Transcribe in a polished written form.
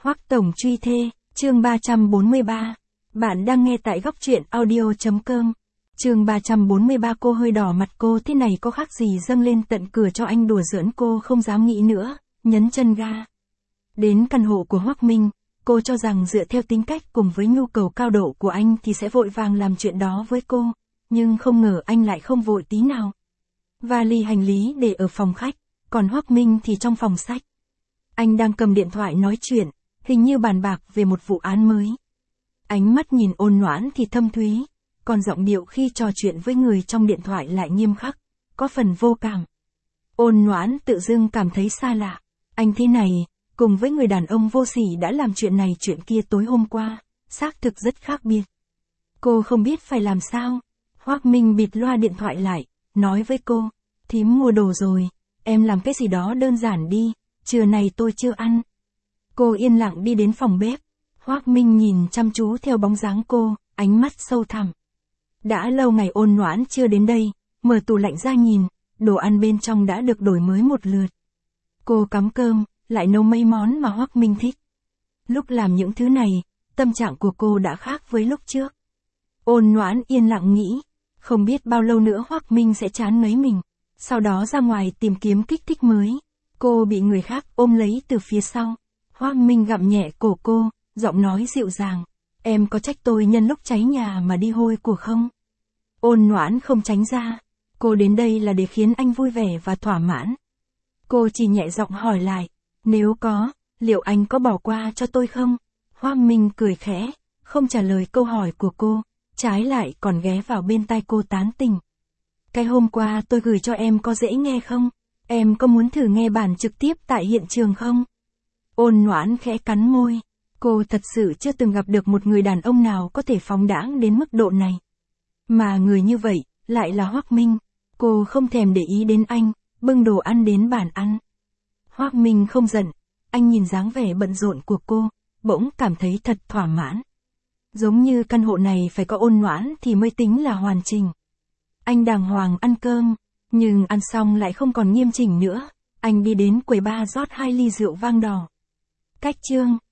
Hoắc Tổng truy thê, chương 343. Bạn đang nghe tại góc truyện audio.com. Chương 343. Cô hơi đỏ mặt, cô thế này có khác gì dâng lên tận cửa cho anh đùa giỡn, cô không dám nghĩ nữa, nhấn chân ga. Đến căn hộ của Hoắc Minh, cô cho rằng dựa theo tính cách cùng với nhu cầu cao độ của anh thì sẽ vội vàng làm chuyện đó với cô, nhưng không ngờ anh lại không vội tí nào. Vali hành lý để ở phòng khách, còn Hoắc Minh thì trong phòng sách. Anh đang cầm điện thoại nói chuyện, hình như bàn bạc về một vụ án mới. Ánh mắt nhìn ôn nhoãn thì thâm thúy, còn giọng điệu khi trò chuyện với người trong điện thoại lại nghiêm khắc, có phần vô cảm. Ôn nhoãn tự dưng cảm thấy xa lạ. Anh thế này, cùng với người đàn ông vô sỉ đã làm chuyện này chuyện kia tối hôm qua, xác thực rất khác biệt. Cô không biết phải làm sao. Hoắc Minh bịt loa điện thoại lại, nói với cô, thím mua đồ rồi, em làm cái gì đó đơn giản đi, trưa này tôi chưa ăn. Cô yên lặng đi đến phòng bếp. Hoắc Minh nhìn chăm chú theo bóng dáng cô, ánh mắt sâu thẳm. Đã lâu ngày ôn nhoãn chưa đến đây, mở tủ lạnh ra nhìn, đồ ăn bên trong đã được đổi mới một lượt. Cô cắm cơm, lại nấu mấy món mà Hoắc Minh thích. Lúc làm những thứ này, tâm trạng của cô đã khác với lúc trước. Ôn nhoãn yên lặng nghĩ, không biết bao lâu nữa Hoắc Minh sẽ chán ngấy mình, sau đó ra ngoài tìm kiếm kích thích mới. Cô bị người khác ôm lấy từ phía sau. Hoắc Minh gặm nhẹ cổ cô, giọng nói dịu dàng, em có trách tôi nhân lúc cháy nhà mà đi hôi của không? Ôn nhoãn không tránh ra, cô đến đây là để khiến anh vui vẻ và thỏa mãn. Cô chỉ nhẹ giọng hỏi lại, nếu có, liệu anh có bỏ qua cho tôi không? Hoắc Minh cười khẽ, không trả lời câu hỏi của cô, trái lại còn ghé vào bên tai cô tán tỉnh. Cái hôm qua tôi gửi cho em có dễ nghe không? Em có muốn thử nghe bản trực tiếp tại hiện trường không? Ôn nhoãn khẽ cắn môi. Cô thật sự chưa từng gặp được một người đàn ông nào có thể phóng đãng đến mức độ này. Mà người như vậy, lại là Hoắc Minh. Cô không thèm để ý đến anh, bưng đồ ăn đến bàn ăn. Hoắc Minh không giận, anh nhìn dáng vẻ bận rộn của cô, bỗng cảm thấy thật thỏa mãn. Giống như căn hộ này phải có ôn nhoãn thì mới tính là hoàn chỉnh. Anh đàng hoàng ăn cơm, nhưng ăn xong lại không còn nghiêm chỉnh nữa. Anh đi đến quầy bar rót 2 ly rượu vang đỏ. Cách chương